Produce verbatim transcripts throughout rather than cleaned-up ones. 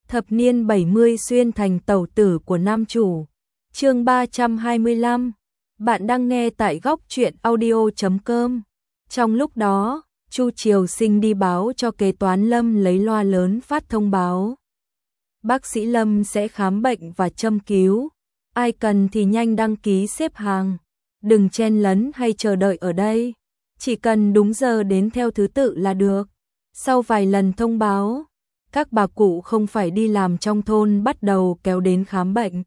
Thập niên bảy mươi xuyên thành tẩu tử của nam chủ. Chương ba trăm hai mươi lăm. Bạn đang nghe tại góc truyện audio chấm com. Trong lúc đó, Chu Triều Sinh đi báo cho kế toán Lâm lấy loa lớn phát thông báo. Bác sĩ Lâm sẽ khám bệnh và châm cứu. Ai cần thì nhanh đăng ký xếp hàng. Đừng chen lấn hay chờ đợi ở đây. Chỉ cần đúng giờ đến theo thứ tự là được. Sau vài lần thông báo, các bà cụ không phải đi làm trong thôn bắt đầu kéo đến khám bệnh.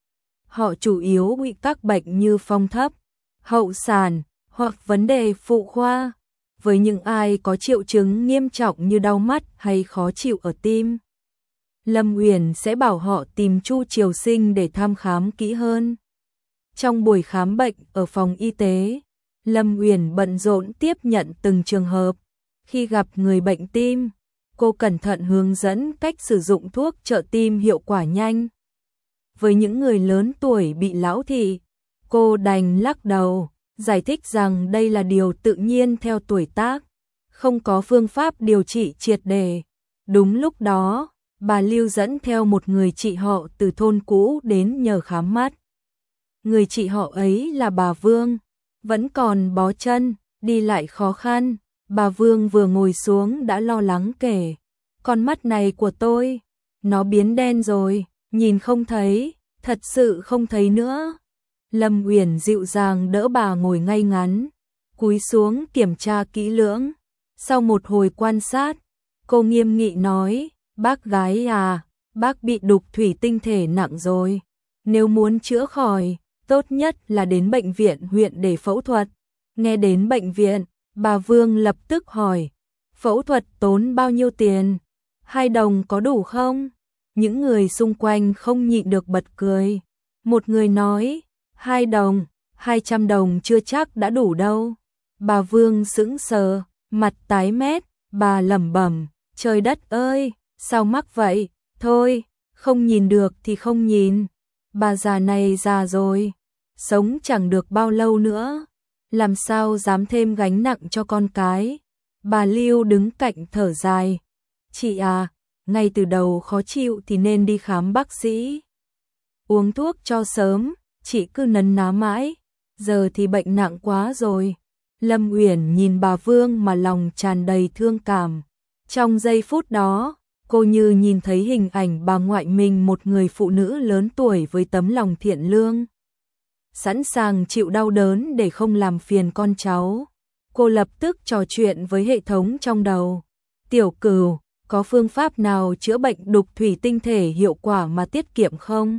Họ chủ yếu bị các bệnh như phong thấp, hậu sản hoặc vấn đề phụ khoa. Với những ai có triệu chứng nghiêm trọng như đau mắt hay khó chịu ở tim, Lâm Uyển sẽ bảo họ tìm Chu Triều Sinh để thăm khám kỹ hơn. Trong buổi khám bệnh ở phòng y tế, Lâm Uyển bận rộn tiếp nhận từng trường hợp. Khi gặp người bệnh tim, cô cẩn thận hướng dẫn cách sử dụng thuốc trợ tim hiệu quả nhanh. Với những người lớn tuổi bị lão thị, cô đành lắc đầu, giải thích rằng đây là điều tự nhiên theo tuổi tác, không có phương pháp điều trị triệt để. Đúng lúc đó, bà Lưu dẫn theo một người chị họ từ thôn cũ đến nhờ khám mắt. Người chị họ ấy là bà Vương, vẫn còn bó chân, đi lại khó khăn. Bà Vương vừa ngồi xuống đã lo lắng kể, con mắt này của tôi, nó biến đen rồi, nhìn không thấy, thật sự không thấy nữa. Lâm Uyển dịu dàng đỡ bà ngồi ngay ngắn, cúi xuống kiểm tra kỹ lưỡng. Sau một hồi quan sát, cô nghiêm nghị nói, bác gái à, bác bị đục thủy tinh thể nặng rồi. Nếu muốn chữa khỏi, tốt nhất là đến bệnh viện huyện để phẫu thuật. Nghe đến bệnh viện, bà Vương lập tức hỏi, phẫu thuật tốn bao nhiêu tiền? Hai đồng có đủ không? Những người xung quanh không nhịn được bật cười. Một người nói, hai đồng, hai trăm đồng chưa chắc đã đủ đâu. Bà Vương sững sờ, mặt tái mét, bà lẩm bẩm, trời đất ơi, sao mắc vậy? Thôi, không nhìn được thì không nhìn. Bà già này già rồi, sống chẳng được bao lâu nữa. Làm sao dám thêm gánh nặng cho con cái. Bà Lưu đứng cạnh thở dài. Chị à, ngay từ đầu khó chịu thì nên đi khám bác sĩ. Uống thuốc cho sớm, chị cứ nấn ná mãi. Giờ thì bệnh nặng quá rồi. Lâm Uyển nhìn bà Vương mà lòng tràn đầy thương cảm. Trong giây phút đó, cô như nhìn thấy hình ảnh bà ngoại mình, một người phụ nữ lớn tuổi với tấm lòng thiện lương, sẵn sàng chịu đau đớn để không làm phiền con cháu. Cô lập tức trò chuyện với hệ thống trong đầu. Tiểu Cửu, có phương pháp nào chữa bệnh đục thủy tinh thể hiệu quả mà tiết kiệm không?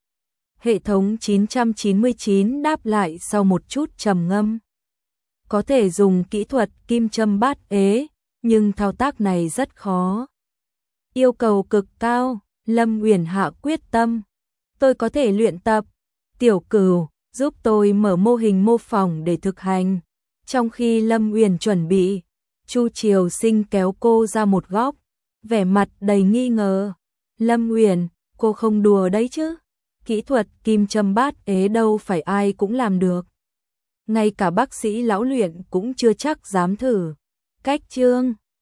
Hệ thống chín trăm chín mươi chín đáp lại sau một chút trầm ngâm. Có thể dùng kỹ thuật kim châm bát ế, nhưng thao tác này rất khó. Yêu cầu cực cao, Lâm Uyển hạ quyết tâm. Tôi có thể luyện tập. Tiểu Cửu, giúp tôi mở mô hình mô phỏng để thực hành. Trong khi Lâm Uyển chuẩn bị, Chu Triều Sinh kéo cô ra một góc, vẻ mặt đầy nghi ngờ. Lâm Uyển, cô không đùa đấy chứ? Kỹ thuật kim châm bát ế đâu phải ai cũng làm được. Ngay cả bác sĩ lão luyện cũng chưa chắc dám thử. Cách chương